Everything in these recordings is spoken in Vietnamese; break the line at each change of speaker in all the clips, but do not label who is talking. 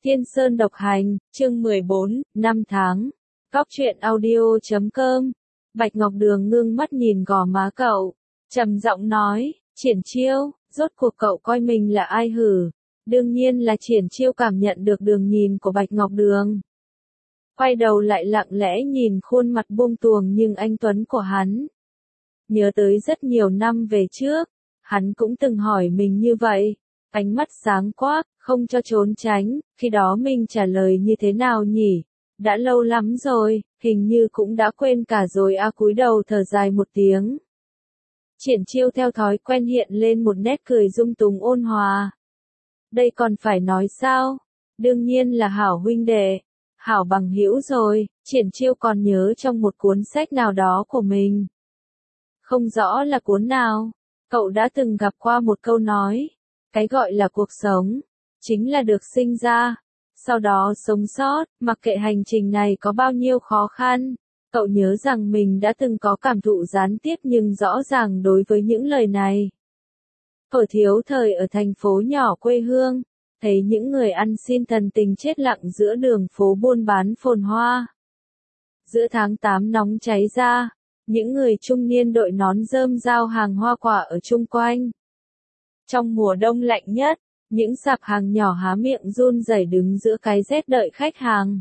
Thiên Sơn độc hành, chương 14, năm tháng. Góc truyện audio.com. Bạch Ngọc Đường ngưng mắt nhìn gò má cậu, trầm giọng nói, Triển Chiêu, rốt cuộc cậu coi mình là ai hử? Đương nhiên là Triển Chiêu cảm nhận được đường nhìn của Bạch Ngọc Đường. Quay đầu lại lặng lẽ nhìn khuôn mặt buông tuồng nhưng anh tuấn của hắn. Nhớ tới rất nhiều năm về trước, hắn cũng từng hỏi mình như vậy. Ánh mắt sáng quắc, không cho trốn tránh, khi đó mình trả lời như thế nào nhỉ? Đã lâu lắm rồi, hình như cũng đã quên cả rồi cúi đầu thở dài một tiếng. Triển Chiêu theo thói quen hiện lên một nét cười dung túng ôn hòa. Đây còn phải nói sao? Đương nhiên là hảo huynh đệ, hảo bằng hữu rồi, Triển Chiêu còn nhớ trong một cuốn sách nào đó của mình. Không rõ là cuốn nào, cậu đã từng gặp qua một câu nói. Cái gọi là cuộc sống, chính là được sinh ra, sau đó sống sót, mặc kệ hành trình này có bao nhiêu khó khăn. Cậu nhớ rằng mình đã từng có cảm thụ gián tiếp nhưng rõ ràng đối với những lời này. Thuở thiếu thời ở thành phố nhỏ quê hương, thấy những người ăn xin thần tình chết lặng giữa đường phố buôn bán phồn hoa. Giữa tháng 8 nóng cháy ra, những người trung niên đội nón rơm giao hàng hoa quả ở chung quanh. Trong mùa đông lạnh nhất, những sạp hàng nhỏ há miệng run rẩy đứng giữa cái rét đợi khách hàng.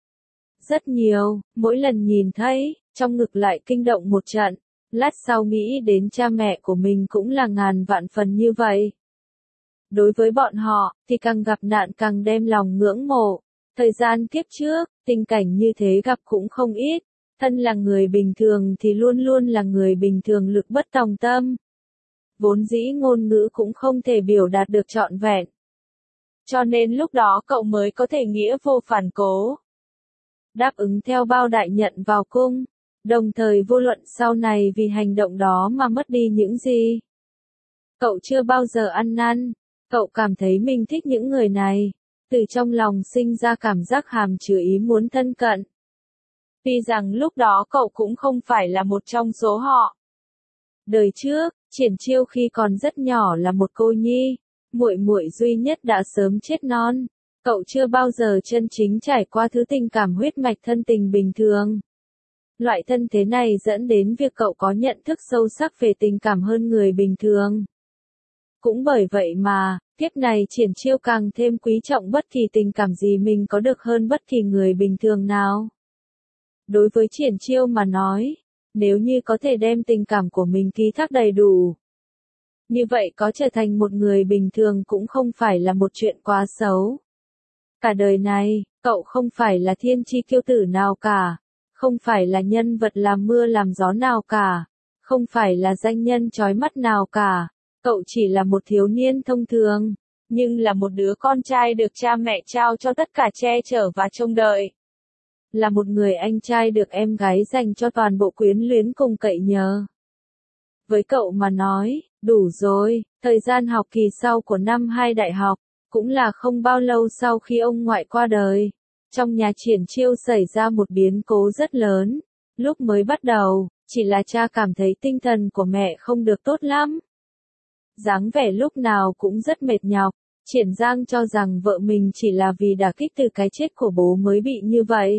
Rất nhiều, mỗi lần nhìn thấy, trong ngực lại kinh động một trận, lát sau nghĩ đến cha mẹ của mình cũng là ngàn vạn phần như vậy. Đối với bọn họ, thì càng gặp nạn càng đem lòng ngưỡng mộ. Thời gian kiếp trước, tình cảnh như thế gặp cũng không ít. Thân là người bình thường thì luôn luôn là người bình thường lực bất tòng tâm. Vốn dĩ ngôn ngữ cũng không thể biểu đạt được trọn vẹn. Cho nên lúc đó cậu mới có thể nghĩa vô phản cố. Đáp ứng theo bao đại nhận vào cung, đồng thời vô luận sau này vì hành động đó mà mất đi những gì. Cậu chưa bao giờ ăn năn, cậu cảm thấy mình thích những người này, từ trong lòng sinh ra cảm giác hàm chứa ý muốn thân cận. Tuy rằng lúc đó cậu cũng không phải là một trong số họ. Đời trước, Triển Chiêu khi còn rất nhỏ là một cô nhi, muội muội duy nhất đã sớm chết non. Cậu chưa bao giờ chân chính trải qua thứ tình cảm huyết mạch thân tình bình thường. Loại thân thế này dẫn đến việc cậu có nhận thức sâu sắc về tình cảm hơn người bình thường. Cũng bởi vậy mà, kiếp này Triển Chiêu càng thêm quý trọng bất kỳ tình cảm gì mình có được hơn bất kỳ người bình thường nào. Đối với Triển Chiêu mà nói, nếu như có thể đem tình cảm của mình ký thác đầy đủ, như vậy có trở thành một người bình thường cũng không phải là một chuyện quá xấu. Cả đời này, cậu không phải là thiên chi kiêu tử nào cả, không phải là nhân vật làm mưa làm gió nào cả, không phải là danh nhân chói mắt nào cả, cậu chỉ là một thiếu niên thông thường, nhưng là một đứa con trai được cha mẹ trao cho tất cả che chở và trông đợi. Là một người anh trai được em gái dành cho toàn bộ quyến luyến cùng cậy nhờ. Với cậu mà nói, đủ rồi, thời gian học kỳ sau của năm 2 đại học, cũng là không bao lâu sau khi ông ngoại qua đời. Trong nhà Triển Chiêu xảy ra một biến cố rất lớn. Lúc mới bắt đầu, chỉ là cha cảm thấy tinh thần của mẹ không được tốt lắm. Dáng vẻ lúc nào cũng rất mệt nhọc. Triển Giang cho rằng vợ mình chỉ là vì đả kích từ cái chết của bố mới bị như vậy.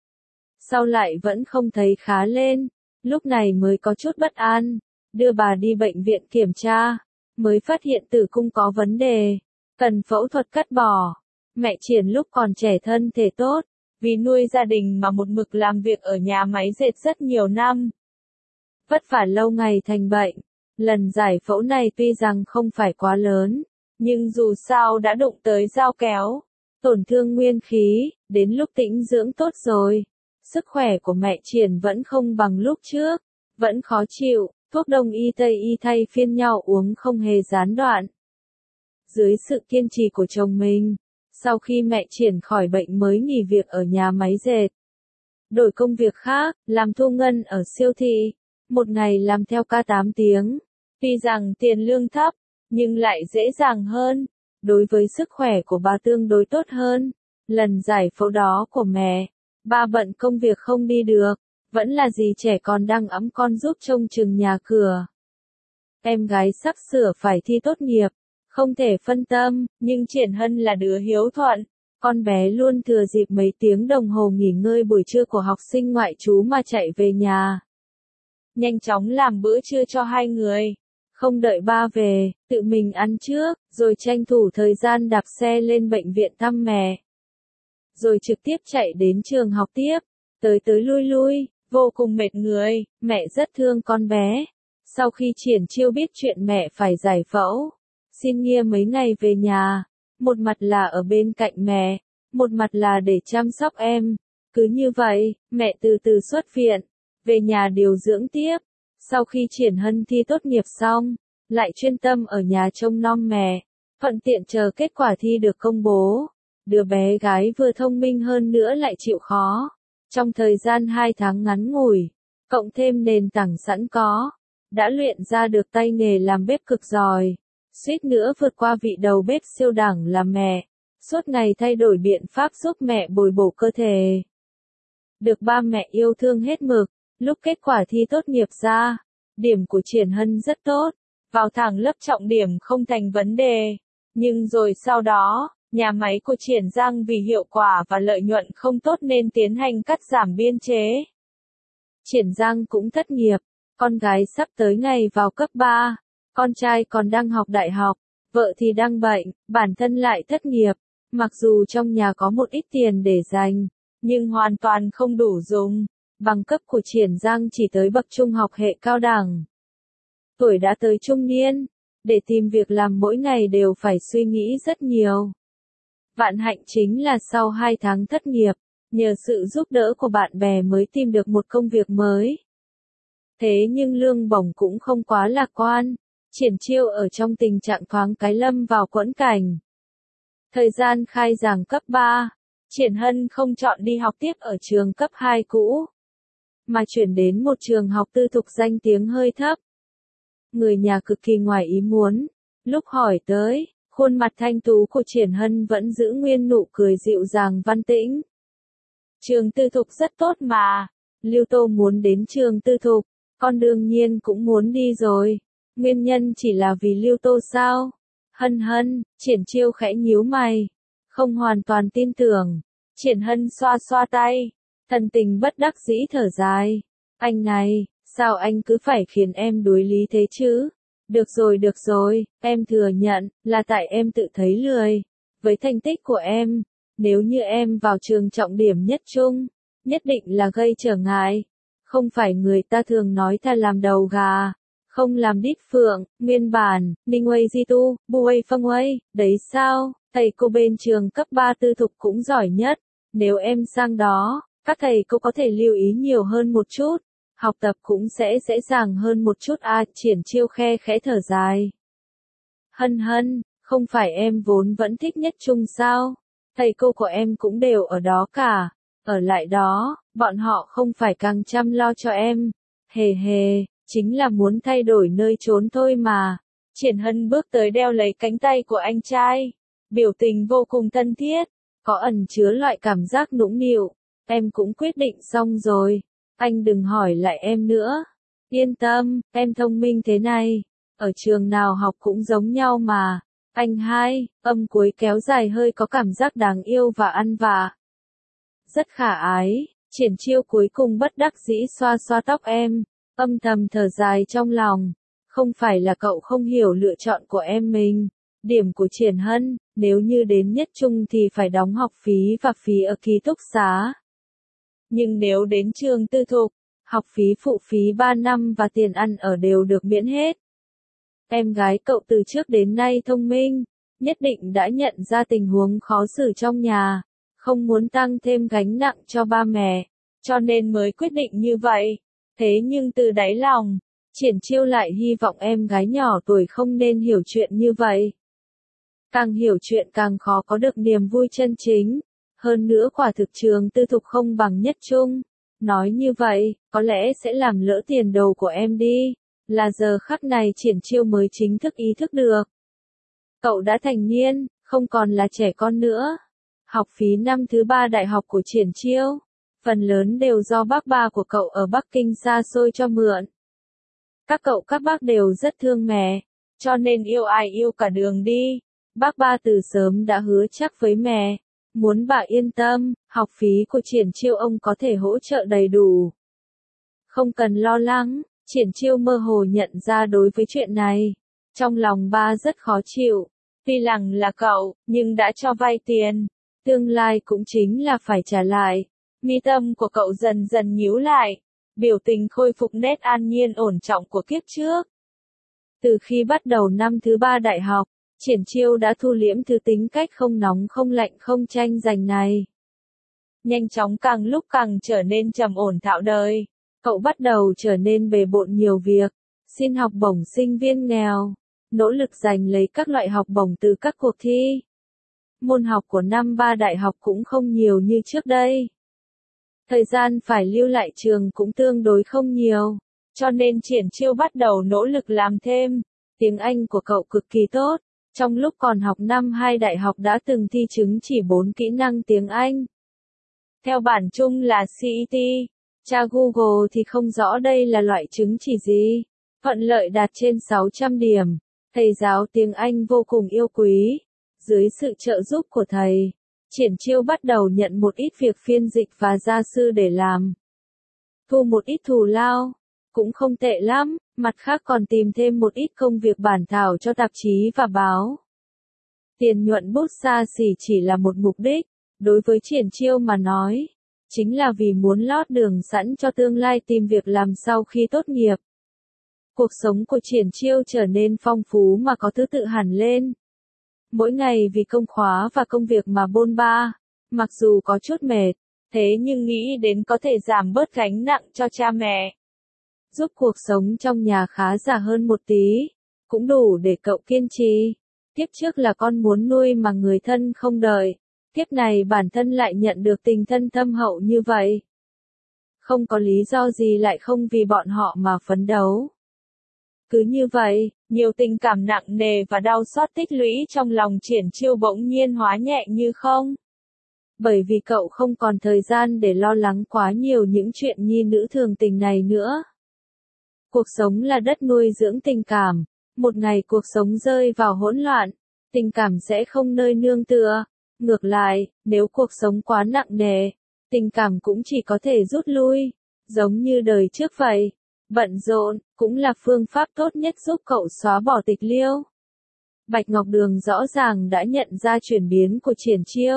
Sau lại vẫn không thấy khá lên, lúc này mới có chút bất an, đưa bà đi bệnh viện kiểm tra, mới phát hiện tử cung có vấn đề, cần phẫu thuật cắt bỏ. Mẹ Triển lúc còn trẻ thân thể tốt, vì nuôi gia đình mà một mực làm việc ở nhà máy dệt rất nhiều năm. Vất vả lâu ngày thành bệnh, lần giải phẫu này tuy rằng không phải quá lớn, nhưng dù sao đã đụng tới dao kéo, tổn thương nguyên khí, đến lúc tĩnh dưỡng tốt rồi. Sức khỏe của mẹ Triển vẫn không bằng lúc trước, vẫn khó chịu, thuốc đông y tây y thay phiên nhau uống không hề gián đoạn. Dưới sự kiên trì của chồng mình, sau khi mẹ Triển khỏi bệnh mới nghỉ việc ở nhà máy dệt. Đổi công việc khác, làm thu ngân ở siêu thị, một ngày làm theo ca 8 tiếng. Tuy rằng tiền lương thấp, nhưng lại dễ dàng hơn, đối với sức khỏe của bà tương đối tốt hơn. Lần giải phẫu đó của mẹ, ba bận công việc không đi được, vẫn là dì trẻ còn đang ẵm con giúp trông chừng nhà cửa. Em gái sắp sửa phải thi tốt nghiệp, không thể phân tâm, nhưng Triển Hân là đứa hiếu thuận, Con bé luôn thừa dịp mấy tiếng đồng hồ nghỉ ngơi buổi trưa của học sinh ngoại trú mà chạy về nhà. Nhanh chóng làm bữa trưa cho hai người. Không đợi ba về, tự mình ăn trước, rồi tranh thủ thời gian đạp xe lên bệnh viện thăm mẹ. Rồi trực tiếp chạy đến trường học tiếp, tới tới lui lui, vô cùng mệt người, mẹ rất thương con bé. Sau khi Triển Chiêu biết chuyện mẹ phải giải phẫu, xin nghỉ mấy ngày về nhà, một mặt là ở bên cạnh mẹ, một mặt là để chăm sóc em. Cứ như vậy, mẹ từ từ xuất viện, về nhà điều dưỡng tiếp. Sau khi Triển Hân thi tốt nghiệp xong, lại chuyên tâm ở nhà trông nom mẹ, thuận tiện chờ kết quả thi được công bố. Đứa bé gái vừa thông minh hơn nữa lại chịu khó. Trong thời gian 2 tháng ngắn ngủi, cộng thêm nền tảng sẵn có, đã luyện ra được tay nghề làm bếp cực giỏi. Suýt nữa vượt qua vị đầu bếp siêu đẳng là mẹ, suốt ngày thay đổi biện pháp giúp mẹ bồi bổ cơ thể. Được ba mẹ yêu thương hết mực, lúc kết quả thi tốt nghiệp ra, điểm của Triển Hân rất tốt, vào thẳng lớp trọng điểm không thành vấn đề. Nhưng rồi sau đó, nhà máy của Triển Giang vì hiệu quả và lợi nhuận không tốt nên tiến hành cắt giảm biên chế. Triển Giang cũng thất nghiệp, con gái sắp tới ngày vào cấp 3, con trai còn đang học đại học, vợ thì đang bệnh, bản thân lại thất nghiệp. Mặc dù trong nhà có một ít tiền để dành, nhưng hoàn toàn không đủ dùng. Bằng cấp của Triển Giang chỉ tới bậc trung học hệ cao đẳng. Tuổi đã tới trung niên, để tìm việc làm mỗi ngày đều phải suy nghĩ rất nhiều. Vạn hạnh chính là sau 2 tháng thất nghiệp, nhờ sự giúp đỡ của bạn bè mới tìm được một công việc mới. Thế nhưng lương bổng cũng không quá lạc quan, Triển Chiêu ở trong tình trạng thoáng cái lâm vào quẫn cảnh. Thời gian khai giảng cấp 3, Triển Hân không chọn đi học tiếp ở trường cấp 2 cũ, mà chuyển đến một trường học tư thục danh tiếng hơi thấp. Người nhà cực kỳ ngoài ý muốn, lúc hỏi tới, khuôn mặt thanh tú của Triển Hân vẫn giữ nguyên nụ cười dịu dàng văn tĩnh. Trường tư thục rất tốt mà, Lưu Tô muốn đến trường tư thục, con đương nhiên cũng muốn đi rồi. Nguyên nhân chỉ là vì Lưu Tô sao? Hân Hân, Triển Chiêu khẽ nhíu mày, không hoàn toàn tin tưởng. Triển Hân xoa xoa tay, thần tình bất đắc dĩ thở dài. Anh này, sao anh cứ phải khiến em đối lý thế chứ? Được rồi, em thừa nhận, là tại em tự thấy lười. Với thành tích của em, nếu như em vào trường trọng điểm nhất trung, nhất định là gây trở ngại. Không phải người ta thường nói ta làm đầu gà, không làm đít phượng, nguyên bản, Ninh Uây Di Tu, Buây Phong Uây, đấy sao, thầy cô bên trường cấp 3 tư thục cũng giỏi nhất. Nếu em sang đó, các thầy cô có thể lưu ý nhiều hơn một chút, học tập cũng sẽ dễ dàng hơn một chút à. Triển Chiêu khe khẽ thở dài. Hân Hân, không phải em vốn vẫn thích nhất trung sao? Thầy cô của em cũng đều ở đó cả. Ở lại đó, bọn họ không phải càng chăm lo cho em. Hề hề, chính là muốn thay đổi nơi trốn thôi mà. Triển Hân bước tới đeo lấy cánh tay của anh trai. Biểu tình vô cùng thân thiết, có ẩn chứa loại cảm giác nũng nịu. Em cũng quyết định xong rồi. Anh đừng hỏi lại em nữa. Yên tâm, em thông minh thế này. Ở trường nào học cũng giống nhau mà. Anh hai, âm cuối kéo dài hơi có cảm giác đáng yêu và ăn vạ. Rất khả ái, Triển Chiêu cuối cùng bất đắc dĩ xoa xoa tóc em, âm thầm thở dài trong lòng. Không phải là cậu không hiểu lựa chọn của em mình. Điểm của Triển Hân, nếu như đến nhất trung thì phải đóng học phí và phí ở ký túc xá. Nhưng nếu đến trường tư thục, học phí phụ phí 3 năm và tiền ăn ở đều được miễn hết. Em gái cậu từ trước đến nay thông minh, nhất định đã nhận ra tình huống khó xử trong nhà, không muốn tăng thêm gánh nặng cho ba mẹ, cho nên mới quyết định như vậy. Thế nhưng từ đáy lòng, Triển Chiêu lại hy vọng em gái nhỏ tuổi không nên hiểu chuyện như vậy. Càng hiểu chuyện càng khó có được niềm vui chân chính. Hơn nữa quả thực trường tư thục không bằng nhất trung. Nói như vậy, có lẽ sẽ làm lỡ tiền đồ của em đi. Là giờ khắc này Triển Chiêu mới chính thức ý thức được. Cậu đã thành niên, không còn là trẻ con nữa. Học phí năm thứ 3 đại học của Triển Chiêu, phần lớn đều do bác ba của cậu ở Bắc Kinh xa xôi cho mượn. Các bác đều rất thương mẹ, cho nên yêu ai yêu cả đường đi. Bác ba từ sớm đã hứa chắc với mẹ, Muốn bà yên tâm, học phí của Triển Chiêu ông có thể hỗ trợ đầy đủ. Không cần lo lắng, Triển Chiêu mơ hồ nhận ra đối với chuyện này. Trong lòng ba rất khó chịu. Tuy rằng là cậu, nhưng đã cho vay tiền. Tương lai cũng chính là phải trả lại. Mi tâm của cậu dần dần nhíu lại. Biểu tình khôi phục nét an nhiên ổn trọng của kiếp trước. Từ khi bắt đầu năm thứ 3 đại học, Triển Chiêu đã thu liễm thứ tính cách không nóng không lạnh không tranh giành này. Nhanh chóng càng lúc càng trở nên trầm ổn thạo đời. Cậu bắt đầu trở nên bề bộn nhiều việc, xin học bổng sinh viên nghèo, nỗ lực giành lấy các loại học bổng từ các cuộc thi. Môn học của năm 3 đại học cũng không nhiều như trước đây. Thời gian phải lưu lại trường cũng tương đối không nhiều, cho nên Triển Chiêu bắt đầu nỗ lực làm thêm. Tiếng Anh của cậu cực kỳ tốt, trong lúc còn học năm 2 đại học đã từng thi chứng chỉ 4 kỹ năng tiếng Anh. Theo bản chung là CET, tra Google thì không rõ đây là loại chứng chỉ gì. Thuận lợi đạt trên 600 điểm, thầy giáo tiếng Anh vô cùng yêu quý. Dưới sự trợ giúp của thầy, Triển Chiêu bắt đầu nhận một ít việc phiên dịch và gia sư để làm. Thu một ít thù lao, cũng không tệ lắm, mặt khác còn tìm thêm một ít công việc bản thảo cho tạp chí và báo. Tiền nhuận bút xa xỉ chỉ là một mục đích, đối với Triển Chiêu mà nói, chính là vì muốn lót đường sẵn cho tương lai tìm việc làm sau khi tốt nghiệp. Cuộc sống của Triển Chiêu trở nên phong phú mà có thứ tự hẳn lên. Mỗi ngày vì công khóa và công việc mà bôn ba, mặc dù có chút mệt, thế nhưng nghĩ đến có thể giảm bớt gánh nặng cho cha mẹ, giúp cuộc sống trong nhà khá giả hơn một tí, cũng đủ để cậu kiên trì. Tiếp trước là con muốn nuôi mà người thân không đợi, tiếp này bản thân lại nhận được tình thân thâm hậu như vậy. Không có lý do gì lại không vì bọn họ mà phấn đấu. Cứ như vậy, nhiều tình cảm nặng nề và đau xót tích lũy trong lòng Triển Chiêu bỗng nhiên hóa nhẹ như không. Bởi vì cậu không còn thời gian để lo lắng quá nhiều những chuyện nhi nữ thường tình này nữa. Cuộc sống là đất nuôi dưỡng tình cảm, một ngày cuộc sống rơi vào hỗn loạn, tình cảm sẽ không nơi nương tựa. Ngược lại, nếu cuộc sống quá nặng nề, tình cảm cũng chỉ có thể rút lui, giống như đời trước vậy. Bận rộn, cũng là phương pháp tốt nhất giúp cậu xóa bỏ tịch liêu. Bạch Ngọc Đường rõ ràng đã nhận ra chuyển biến của Triển Chiêu.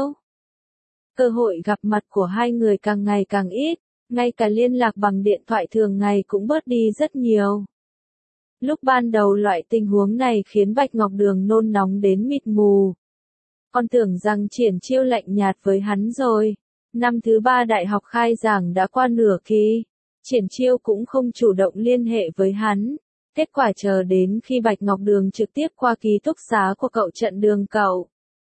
Cơ hội gặp mặt của hai người càng ngày càng ít, ngay cả liên lạc bằng điện thoại thường ngày cũng bớt đi rất nhiều. Lúc ban đầu loại tình huống này khiến Bạch Ngọc Đường nôn nóng đến mịt mù. Con tưởng rằng Triển Chiêu lạnh nhạt với hắn rồi. Năm thứ 3 đại học khai giảng đã qua nửa kỳ. Triển Chiêu cũng không chủ động liên hệ với hắn. Kết quả chờ đến khi Bạch Ngọc Đường trực tiếp qua ký túc xá của cậu chặn đường cậu.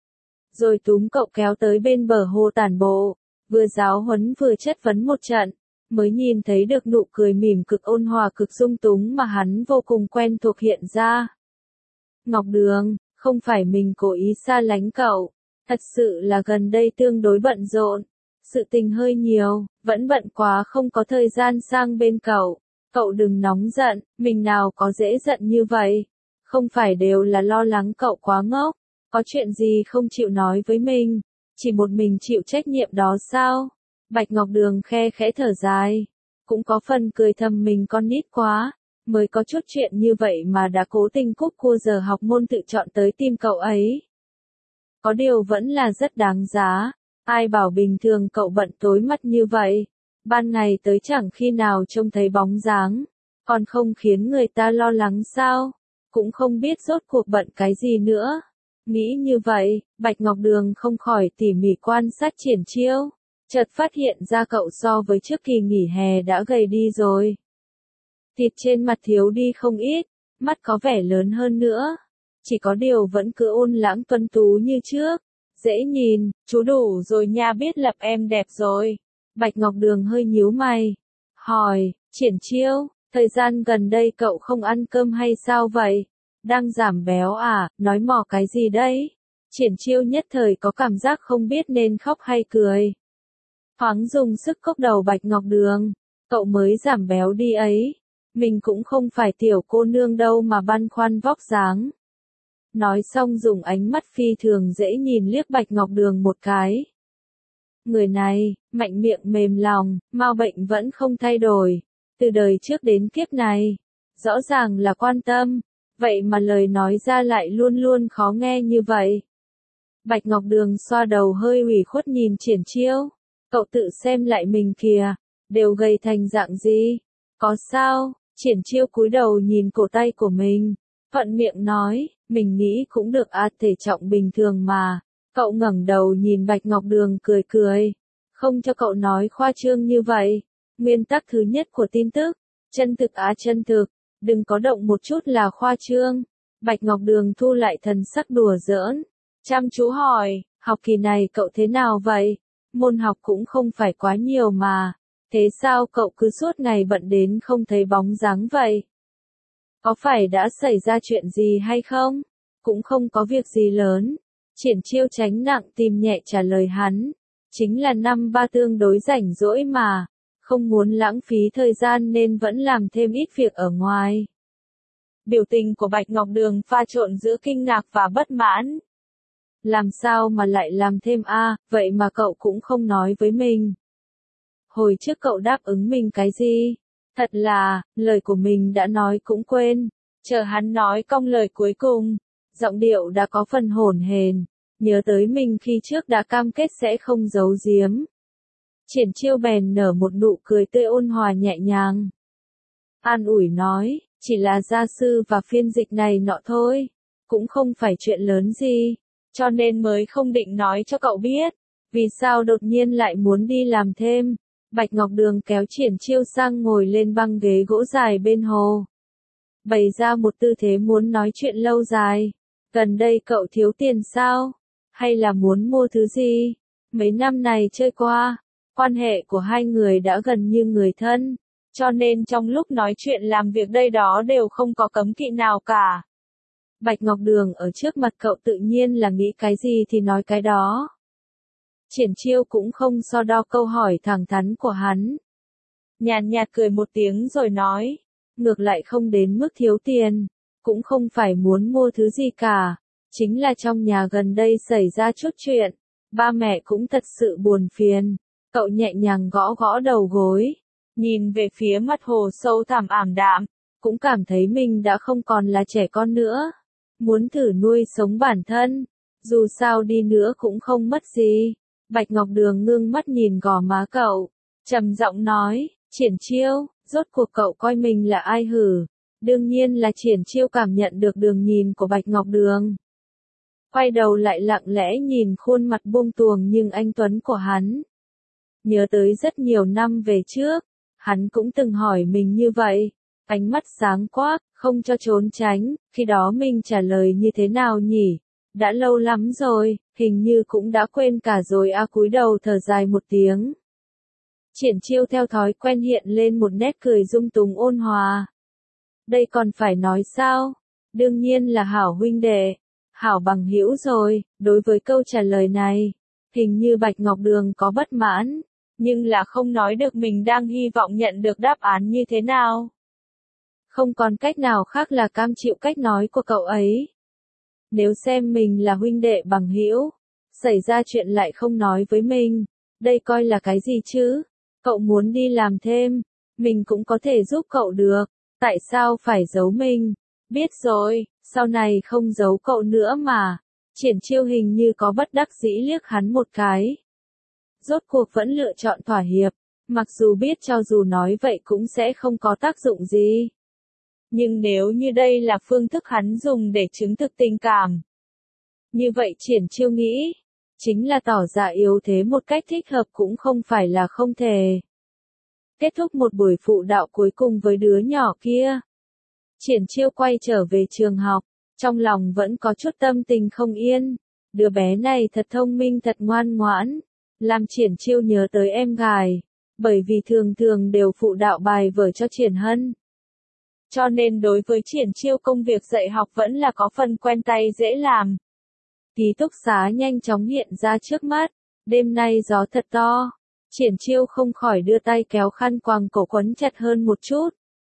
Rồi túm cậu kéo tới bên bờ hồ tản bộ, vừa giáo huấn vừa chất vấn một trận, mới nhìn thấy được nụ cười mỉm cực ôn hòa cực dung túng mà hắn vô cùng quen thuộc hiện ra. Ngọc Đường, không phải mình cố ý xa lánh cậu, thật sự là gần đây tương đối bận rộn. Sự tình hơi nhiều, vẫn bận quá không có thời gian sang bên cậu. Cậu đừng nóng giận, mình nào có dễ giận như vậy. Không phải đều là lo lắng cậu quá ngốc, có chuyện gì không chịu nói với mình, chỉ một mình chịu trách nhiệm đó sao? Bạch Ngọc Đường khe khẽ thở dài, cũng có phần cười thầm mình con nít quá, mới có chút chuyện như vậy mà đã cố tình cúp cua giờ học môn tự chọn tới tìm cậu ấy. Có điều vẫn là rất đáng giá. Ai bảo bình thường cậu bận tối mắt như vậy, ban ngày tới chẳng khi nào trông thấy bóng dáng, còn không khiến người ta lo lắng sao, cũng không biết rốt cuộc bận cái gì nữa. Nghĩ như vậy, Bạch Ngọc Đường không khỏi tỉ mỉ quan sát Triển Chiêu, chợt phát hiện ra cậu so với trước kỳ nghỉ hè đã gầy đi rồi. Thịt trên mặt thiếu đi không ít, mắt có vẻ lớn hơn nữa, chỉ có điều vẫn cứ ôn lãng tuấn tú như trước. Dễ nhìn, chú đủ rồi nha, biết lập em đẹp rồi. Bạch Ngọc Đường hơi nhíu mày. Hỏi, Triển Chiêu, thời gian gần đây cậu không ăn cơm hay sao vậy? Đang giảm béo à, nói mò cái gì đấy? Triển Chiêu nhất thời có cảm giác không biết nên khóc hay cười. Thoáng dùng sức cốc đầu Bạch Ngọc Đường. Cậu mới giảm béo đi ấy. Mình cũng không phải tiểu cô nương đâu mà băn khoăn vóc dáng. Nói xong dùng ánh mắt phi thường dễ nhìn liếc Bạch Ngọc Đường một cái. Người này, mạnh miệng mềm lòng, mau bệnh vẫn không thay đổi. Từ đời trước đến kiếp này, rõ ràng là quan tâm, vậy mà lời nói ra lại luôn luôn khó nghe như vậy. Bạch Ngọc Đường xoa đầu hơi ủy khuất nhìn Triển Chiêu. Cậu tự xem lại mình kìa, đều gầy thành dạng gì? Có sao? Triển Chiêu cúi đầu nhìn cổ tay của mình, thuận miệng nói, mình nghĩ cũng được à, thể trọng bình thường mà. Cậu ngẩng đầu nhìn Bạch Ngọc Đường cười cười, không cho cậu nói khoa trương như vậy. Nguyên tắc thứ nhất của tin tức, chân thực á chân thực, đừng có động một chút là khoa trương. Bạch Ngọc Đường thu lại thần sắc đùa giỡn, chăm chú hỏi, học kỳ này cậu thế nào vậy? Môn học cũng không phải quá nhiều mà, thế sao cậu cứ suốt ngày bận đến không thấy bóng dáng vậy? Có phải đã xảy ra chuyện gì hay không? Cũng không có việc gì lớn. Triển Chiêu tránh nặng tim nhẹ trả lời hắn, chính là năm ba tương đối rảnh rỗi mà, không muốn lãng phí thời gian nên vẫn làm thêm ít việc ở ngoài. Biểu tình của Bạch Ngọc Đường pha trộn giữa kinh ngạc và bất mãn. Làm sao mà lại làm thêm a? Vậy mà cậu cũng không nói với mình. Hồi trước cậu đáp ứng mình cái gì? Thật là, lời của mình đã nói cũng quên. Chờ hắn nói cong lời cuối cùng, giọng điệu đã có phần hỗn hển, nhớ tới mình khi trước đã cam kết sẽ không giấu giếm. Triển Chiêu bèn nở một nụ cười tươi ôn hòa nhẹ nhàng. An ủi nói, chỉ là gia sư và phiên dịch này nọ thôi, cũng không phải chuyện lớn gì, cho nên mới không định nói cho cậu biết. Vì sao đột nhiên lại muốn đi làm thêm? Bạch Ngọc Đường kéo Triển Chiêu sang ngồi lên băng ghế gỗ dài bên hồ, bày ra một tư thế muốn nói chuyện lâu dài. Gần đây cậu thiếu tiền sao? Hay là muốn mua thứ gì? Mấy năm này trôi qua, quan hệ của hai người đã gần như người thân, cho nên trong lúc nói chuyện làm việc đây đó đều không có cấm kỵ nào cả. Bạch Ngọc Đường ở trước mặt cậu tự nhiên là nghĩ cái gì thì nói cái đó. Triển Chiêu cũng không so đo câu hỏi thẳng thắn của hắn. Nhàn nhạt cười một tiếng rồi nói, ngược lại không đến mức thiếu tiền, cũng không phải muốn mua thứ gì cả, chính là trong nhà gần đây xảy ra chút chuyện, ba mẹ cũng thật sự buồn phiền. Cậu nhẹ nhàng gõ gõ đầu gối, nhìn về phía mặt hồ sâu thẳm ảm đạm, cũng cảm thấy mình đã không còn là trẻ con nữa, muốn thử nuôi sống bản thân, dù sao đi nữa cũng không mất gì. Bạch Ngọc Đường ngưng mắt nhìn gò má cậu, trầm giọng nói, Triển Chiêu, rốt cuộc cậu coi mình là ai hử? Đương nhiên là Triển Chiêu cảm nhận được đường nhìn của Bạch Ngọc Đường. Quay đầu lại lặng lẽ nhìn khuôn mặt buông tuồng nhưng anh tuấn của hắn. Nhớ tới rất nhiều năm về trước, hắn cũng từng hỏi mình như vậy, ánh mắt sáng quắc, không cho trốn tránh, khi đó mình trả lời như thế nào nhỉ? Đã lâu lắm rồi, hình như cũng đã quên cả rồi a. Cúi đầu thở dài một tiếng. Triển Chiêu theo thói quen hiện lên một nét cười dung túng ôn hòa. Đây còn phải nói sao? Đương nhiên là hảo huynh đệ, hảo bằng hữu rồi. Đối với câu trả lời này, hình như Bạch Ngọc Đường có bất mãn, nhưng là không nói được mình đang hy vọng nhận được đáp án như thế nào. Không còn cách nào khác là cam chịu cách nói của cậu ấy. Nếu xem mình là huynh đệ bằng hữu, xảy ra chuyện lại không nói với mình, đây coi là cái gì chứ? Cậu muốn đi làm thêm, mình cũng có thể giúp cậu được, tại sao phải giấu mình? Biết rồi, sau này không giấu cậu nữa mà. Triển Chiêu hình như có bất đắc dĩ liếc hắn một cái. Rốt cuộc vẫn lựa chọn thỏa hiệp, mặc dù biết cho dù nói vậy cũng sẽ không có tác dụng gì. Nhưng nếu như đây là phương thức hắn dùng để chứng thực tình cảm, như vậy Triển Chiêu nghĩ, chính là tỏ ra yếu thế một cách thích hợp cũng không phải là không thể. Kết thúc một buổi phụ đạo cuối cùng với đứa nhỏ kia, Triển Chiêu quay trở về trường học, trong lòng vẫn có chút tâm tình không yên. Đứa bé này thật thông minh thật ngoan ngoãn, làm Triển Chiêu nhớ tới em gái, bởi vì thường thường đều phụ đạo bài vở cho Triển Hân. Cho nên đối với Triển Chiêu công việc dạy học vẫn là có phần quen tay dễ làm. Ký túc xá nhanh chóng hiện ra trước mắt, đêm nay gió thật to, Triển Chiêu không khỏi đưa tay kéo khăn quàng cổ quấn chặt hơn một chút.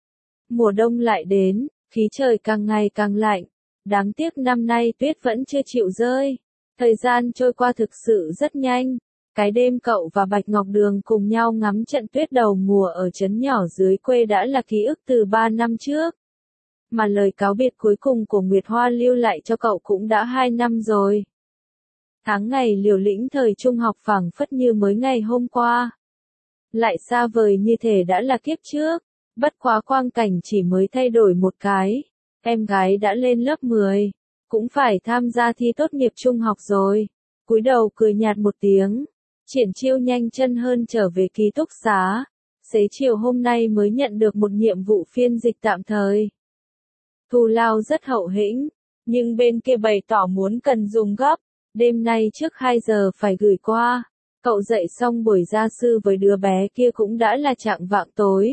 Mùa đông lại đến, khí trời càng ngày càng lạnh, đáng tiếc năm nay tuyết vẫn chưa chịu rơi, thời gian trôi qua thực sự rất nhanh, Cái đêm cậu và Bạch Ngọc Đường cùng nhau ngắm trận tuyết đầu mùa ở trấn nhỏ dưới quê đã là ký ức từ 3 năm trước. Mà lời cáo biệt cuối cùng của Nguyệt Hoa lưu lại cho cậu cũng đã 2 năm rồi. Tháng ngày liều lĩnh thời trung học phảng phất như mới ngày hôm qua. Lại xa vời như thể đã là kiếp trước, bất quá quang cảnh chỉ mới thay đổi một cái. Em gái đã lên lớp 10, cũng phải tham gia thi tốt nghiệp trung học rồi. Cúi đầu cười nhạt một tiếng, Triển Chiêu nhanh chân hơn trở về ký túc xá. Xế chiều hôm nay mới nhận được một nhiệm vụ phiên dịch tạm thời. Thù lao rất hậu hĩnh, nhưng bên kia bày tỏ muốn cần dùng gấp. Đêm nay trước 2 giờ phải gửi qua. Cậu dậy xong buổi gia sư với đứa bé kia cũng đã là chạng vạng tối.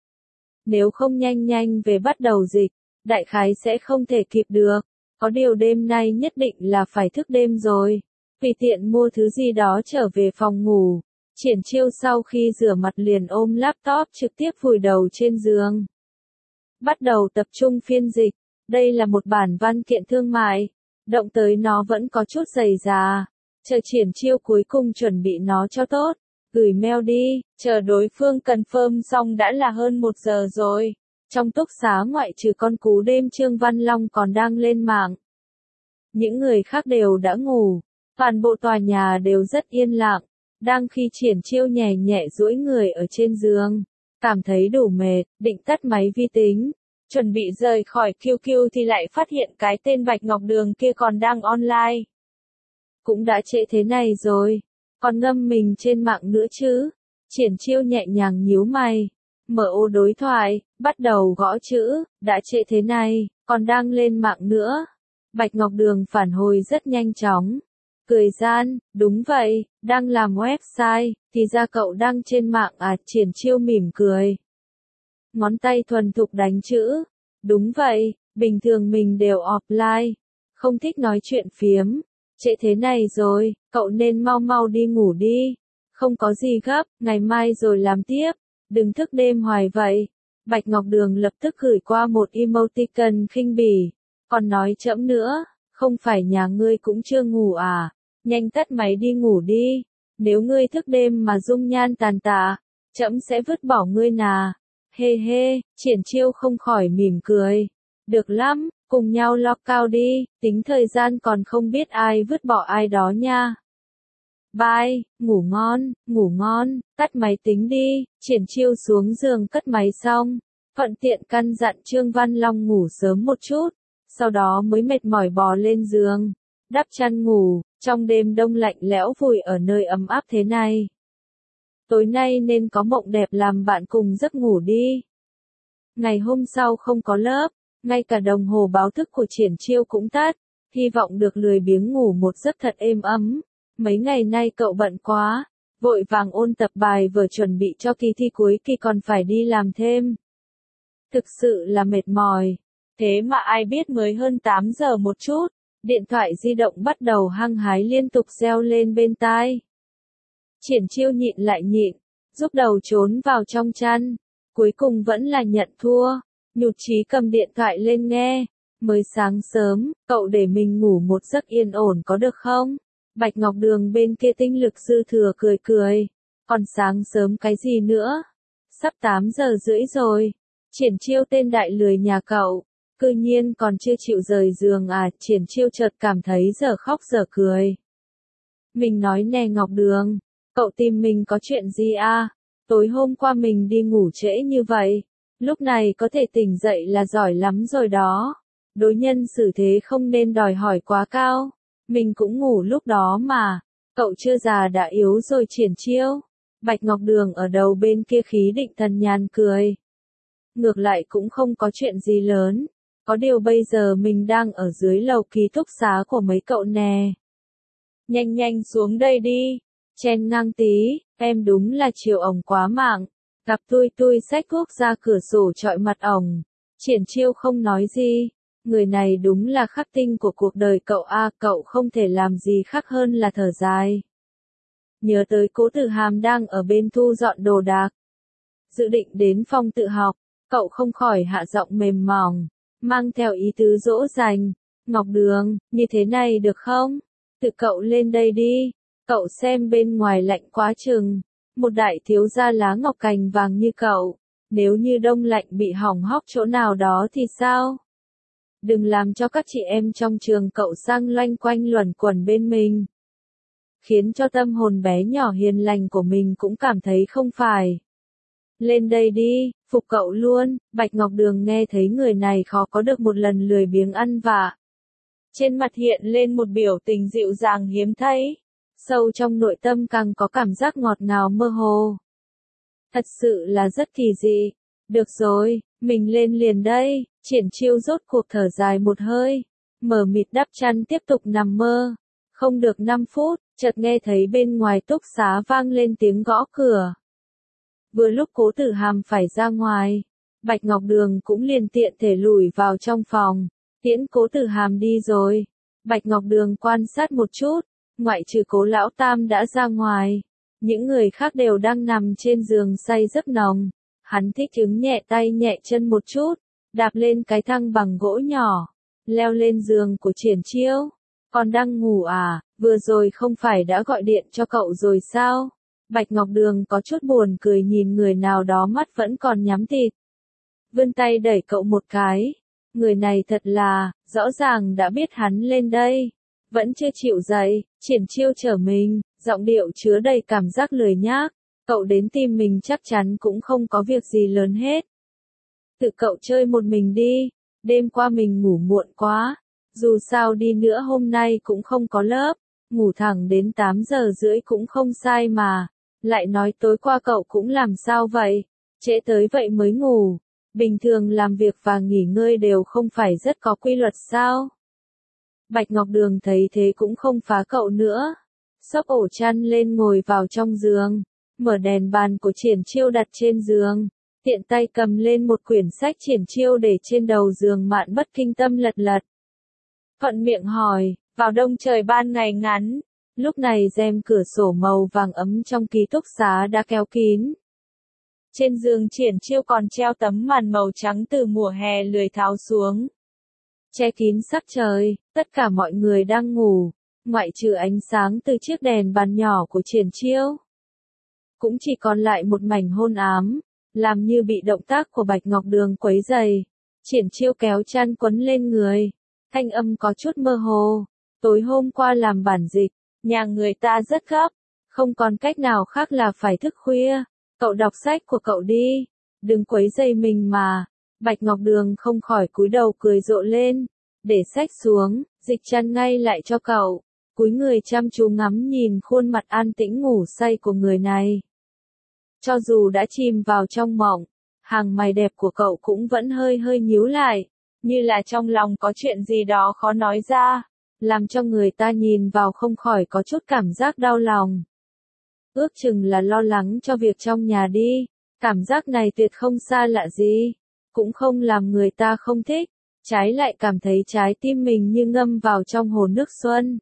Nếu không nhanh nhanh về bắt đầu dịch, đại khái sẽ không thể kịp được. Có điều đêm nay nhất định là phải thức đêm rồi. Vì tiện mua thứ gì đó trở về phòng ngủ. Triển Chiêu sau khi rửa mặt liền ôm laptop trực tiếp vùi đầu trên giường. Bắt đầu tập trung phiên dịch. Đây là một bản văn kiện thương mại. Động tới nó vẫn có chút dày dà. Chờ Triển Chiêu cuối cùng chuẩn bị nó cho tốt. Gửi mail đi, chờ đối phương confirm xong đã là hơn 1 giờ rồi. Trong túc xá ngoại trừ con cú đêm Trương Văn Long còn đang lên mạng. Những người khác đều đã ngủ. Toàn bộ tòa nhà đều rất yên lặng. Đang khi Triển Chiêu nhẹ nhẹ duỗi người ở trên giường. Cảm thấy đủ mệt, định tắt máy vi tính. Chuẩn bị rời khỏi QQ thì lại phát hiện cái tên Bạch Ngọc Đường kia còn đang online. Cũng đã trễ thế này rồi, còn ngâm mình trên mạng nữa chứ. Triển Chiêu nhẹ nhàng nhíu mày, mở ô đối thoại, bắt đầu gõ chữ, đã trễ thế này, còn đang lên mạng nữa. Bạch Ngọc Đường phản hồi rất nhanh chóng. Cười gian, đúng vậy, đang làm website, thì ra cậu đang trên mạng à? Triển Chiêu mỉm cười. Ngón tay thuần thục đánh chữ. Đúng vậy, bình thường mình đều offline. Không thích nói chuyện phiếm. Trễ thế này rồi, cậu nên mau mau đi ngủ đi. Không có gì gấp, ngày mai rồi làm tiếp. Đừng thức đêm hoài vậy. Bạch Ngọc Đường lập tức gửi qua một emoticon khinh bỉ. Còn nói chậm nữa, không phải nhà ngươi cũng chưa ngủ à? Nhanh tắt máy đi ngủ đi. Nếu ngươi thức đêm mà dung nhan tàn tạ, trẫm sẽ vứt bỏ ngươi nà. Hê hê, Triển Chiêu không khỏi mỉm cười. Được lắm, cùng nhau log cao đi, tính thời gian còn không biết ai vứt bỏ ai đó nha. Bye, ngủ ngon, tắt máy tính đi. Triển Chiêu xuống giường cất máy xong, thuận tiện căn dặn Trương Văn Long ngủ sớm một chút, sau đó mới mệt mỏi bò lên giường, đắp chăn ngủ, trong đêm đông lạnh lẽo vùi ở nơi ấm áp thế này. Tối nay nên có mộng đẹp làm bạn cùng giấc ngủ đi. Ngày hôm sau không có lớp, ngay cả đồng hồ báo thức của Triển Chiêu cũng tắt, hy vọng được lười biếng ngủ một giấc thật êm ấm. Mấy ngày nay cậu bận quá, vội vàng ôn tập bài vừa chuẩn bị cho kỳ thi cuối kỳ còn phải đi làm thêm. Thực sự là mệt mỏi. Thế mà ai biết mới hơn 8 giờ một chút, điện thoại di động bắt đầu hăng hái liên tục reo lên bên tai. Triển Chiêu nhịn lại nhịn, giúp đầu trốn vào trong chăn, cuối cùng vẫn là nhận thua, nhụt chí cầm điện thoại lên nghe. Mới sáng sớm, cậu để mình ngủ một giấc yên ổn có được không? Bạch Ngọc Đường bên kia tinh lực dư thừa cười cười. Còn sáng sớm cái gì nữa? Sắp 8 giờ rưỡi rồi. Triển Chiêu tên đại lười nhà cậu, cư nhiên còn chưa chịu rời giường à? Triển Chiêu chợt cảm thấy dở khóc dở cười. Mình nói nè Ngọc Đường, cậu tìm mình có chuyện gì à? Tối hôm qua mình đi ngủ trễ như vậy, lúc này có thể tỉnh dậy là giỏi lắm rồi đó. Đối nhân xử thế không nên đòi hỏi quá cao. Mình cũng ngủ lúc đó mà. Cậu chưa già đã yếu rồi. Triển Chiêu. Bạch Ngọc Đường ở đầu bên kia khí định thần nhàn cười. Ngược lại cũng không có chuyện gì lớn. Có điều bây giờ mình đang ở dưới lầu ký túc xá của mấy cậu nè. Nhanh nhanh xuống đây đi. Chen ngang tí, em đúng là chiều ổng quá mạng. Gặp tui xách cuốc ra cửa sổ chọi mặt ổng. Triển Chiêu không nói gì. Người này đúng là khắc tinh của cuộc đời cậu a, cậu không thể làm gì khác hơn là thở dài. Nhớ tới Cố Tử Hàm đang ở bên thu dọn đồ đạc. Dự định đến phòng tự học, cậu không khỏi hạ giọng mềm mỏng, mang theo ý tứ dỗ dành. Ngọc Đường, như thế này được không? Tự cậu lên đây đi. Cậu xem bên ngoài lạnh quá chừng, một đại thiếu gia lá ngọc cành vàng như cậu, nếu như đông lạnh bị hỏng hóc chỗ nào đó thì sao? Đừng làm cho các chị em trong trường cậu sang loanh quanh luẩn quẩn bên mình. Khiến cho tâm hồn bé nhỏ hiền lành của mình cũng cảm thấy không phải. Lên đây đi, phục cậu luôn. Bạch Ngọc Đường nghe thấy người này khó có được một lần lười biếng ăn vạ. Trên mặt hiện lên một biểu tình dịu dàng hiếm thấy. Sâu trong nội tâm càng có cảm giác ngọt ngào mơ hồ. Thật sự là rất kỳ dị. Được rồi, mình lên liền đây. Triển Chiêu rốt cuộc thở dài một hơi. Mờ mịt đắp chăn tiếp tục nằm mơ. Không được 5 phút, chợt nghe thấy bên ngoài túc xá vang lên tiếng gõ cửa. Vừa lúc Cố Tử Hàm phải ra ngoài, Bạch Ngọc Đường cũng liền tiện thể lủi vào trong phòng. Tiễn Cố Tử Hàm đi rồi. Bạch Ngọc Đường quan sát một chút, ngoại trừ Cố Lão Tam đã ra ngoài. Những người khác đều đang nằm trên giường say giấc nồng. Hắn thích ứng nhẹ tay nhẹ chân một chút, đạp lên cái thang bằng gỗ nhỏ, leo lên giường của Triển Chiêu. Còn đang ngủ à, vừa rồi không phải đã gọi điện cho cậu rồi sao? Bạch Ngọc Đường có chút buồn cười nhìn người nào đó mắt vẫn còn nhắm tịt. Vươn tay đẩy cậu một cái. Người này thật là, rõ ràng đã biết hắn lên đây. Vẫn chưa chịu dậy, Triển Chiêu trở mình, giọng điệu chứa đầy cảm giác lười nhác. Cậu đến tìm mình chắc chắn cũng không có việc gì lớn hết. Tự cậu chơi một mình đi, đêm qua mình ngủ muộn quá. Dù sao đi nữa hôm nay cũng không có lớp, ngủ thẳng đến 8 giờ rưỡi cũng không sai mà. Lại nói tối qua cậu cũng làm sao vậy? Trễ tới vậy mới ngủ. Bình thường làm việc và nghỉ ngơi đều không phải rất có quy luật sao? Bạch Ngọc Đường thấy thế cũng không phá cậu nữa. Xốc ổ chăn lên ngồi vào trong giường, mở đèn bàn của Triển Chiêu đặt trên giường. Tiện tay cầm lên một quyển sách Triển Chiêu để trên đầu giường Mạn Bất kinh tâm lật lật. Thuận miệng hỏi, vào đông trời ban ngày ngắn, lúc này rèm cửa sổ màu vàng ấm trong ký túc xá đã kéo kín. Trên giường Triển Chiêu còn treo tấm màn màu trắng từ mùa hè lười tháo xuống. Che kín sắc trời, tất cả mọi người đang ngủ, ngoại trừ ánh sáng từ chiếc đèn bàn nhỏ của Triển Chiêu. Cũng chỉ còn lại một mảnh hôn ám, làm như bị động tác của Bạch Ngọc Đường quấy rầy. Triển Chiêu kéo chăn quấn lên người. Thanh âm có chút mơ hồ. Tối hôm qua làm bản dịch, nhà người ta rất gấp, không còn cách nào khác là phải thức khuya. Cậu đọc sách của cậu đi, đừng quấy rầy mình mà. Bạch Ngọc Đường không khỏi cúi đầu cười rộ lên, để sách xuống, dịch chăn ngay lại cho cậu. Cúi người chăm chú ngắm nhìn khuôn mặt an tĩnh ngủ say của người này. Cho dù đã chìm vào trong mộng, hàng mày đẹp của cậu cũng vẫn hơi hơi nhíu lại. Như là trong lòng có chuyện gì đó khó nói ra, làm cho người ta nhìn vào không khỏi có chút cảm giác đau lòng. Ước chừng là lo lắng cho việc trong nhà đi, cảm giác này tuyệt không xa lạ gì, cũng không làm người ta không thích, trái lại cảm thấy trái tim mình như ngâm vào trong hồ nước xuân.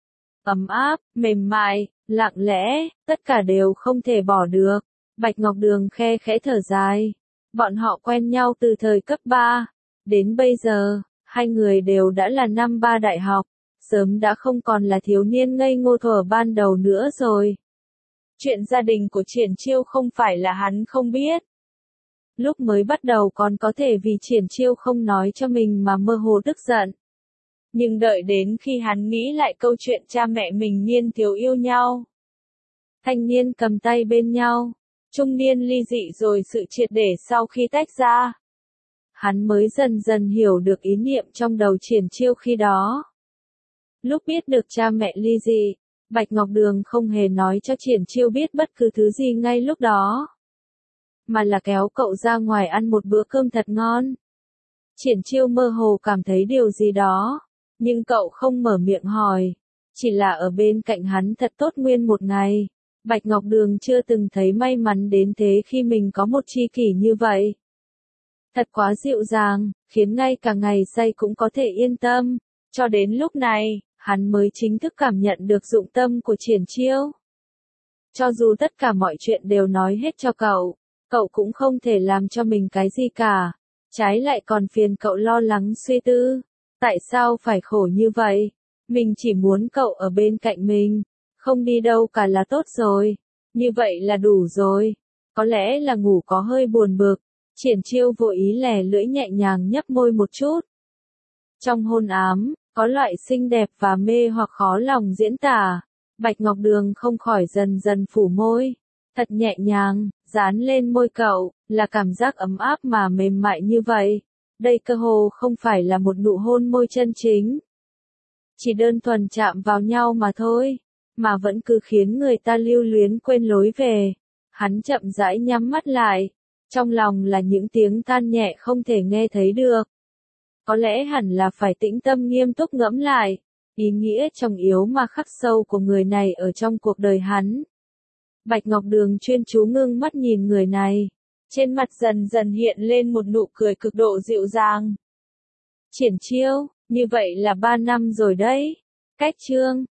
Ấm áp, mềm mại, lặng lẽ, tất cả đều không thể bỏ được. Bạch Ngọc Đường khe khẽ thở dài. Bọn họ quen nhau từ thời cấp 3. Đến bây giờ, hai người đều đã là năm 3 đại học, sớm đã không còn là thiếu niên ngây ngô thuở ban đầu nữa rồi. Chuyện gia đình của Triển Chiêu không phải là hắn không biết. Lúc mới bắt đầu còn có thể vì Triển Chiêu không nói cho mình mà mơ hồ tức giận. Nhưng đợi đến khi hắn nghĩ lại câu chuyện cha mẹ mình niên thiếu yêu nhau. Thanh niên cầm tay bên nhau, trung niên ly dị rồi sự triệt để sau khi tách ra. Hắn mới dần dần hiểu được ý niệm trong đầu Triển Chiêu khi đó. Lúc biết được cha mẹ ly dị, Bạch Ngọc Đường không hề nói cho Triển Chiêu biết bất cứ thứ gì ngay lúc đó. Mà là kéo cậu ra ngoài ăn một bữa cơm thật ngon. Triển Chiêu mơ hồ cảm thấy điều gì đó, nhưng cậu không mở miệng hỏi. Chỉ là ở bên cạnh hắn thật tốt nguyên một ngày. Bạch Ngọc Đường chưa từng thấy may mắn đến thế khi mình có một tri kỷ như vậy. Thật quá dịu dàng, khiến ngay cả ngày say cũng có thể yên tâm. Cho đến lúc này, hắn mới chính thức cảm nhận được dụng tâm của Triển Chiêu. Cho dù tất cả mọi chuyện đều nói hết cho cậu, cậu cũng không thể làm cho mình cái gì cả. Trái lại còn phiền cậu lo lắng suy tư. Tại sao phải khổ như vậy? Mình chỉ muốn cậu ở bên cạnh mình. không đi đâu cả là tốt rồi. Như vậy là đủ rồi. Có lẽ là ngủ có hơi buồn bực. Triển Chiêu vô ý lè lưỡi nhẹ nhàng nhấp môi một chút. Trong hôn ám, có loại xinh đẹp và mê hoặc khó lòng diễn tả. Bạch Ngọc Đường không khỏi dần dần phủ môi. Thật nhẹ nhàng, dán lên môi cậu, là cảm giác ấm áp mà mềm mại như vậy. Đây cơ hồ không phải là một nụ hôn môi chân chính. Chỉ đơn thuần chạm vào nhau mà thôi, mà vẫn cứ khiến người ta lưu luyến quên lối về. Hắn chậm rãi nhắm mắt lại, trong lòng là những tiếng than nhẹ không thể nghe thấy được. Có lẽ hẳn là phải tĩnh tâm nghiêm túc ngẫm lại, ý nghĩa trọng yếu mà khắc sâu của người này ở trong cuộc đời hắn. Bạch Ngọc Đường chuyên chú ngưng mắt nhìn người này, trên mặt dần dần hiện lên một nụ cười cực độ dịu dàng. Triển Chiêu, như vậy là 3 năm rồi đấy. Cách chương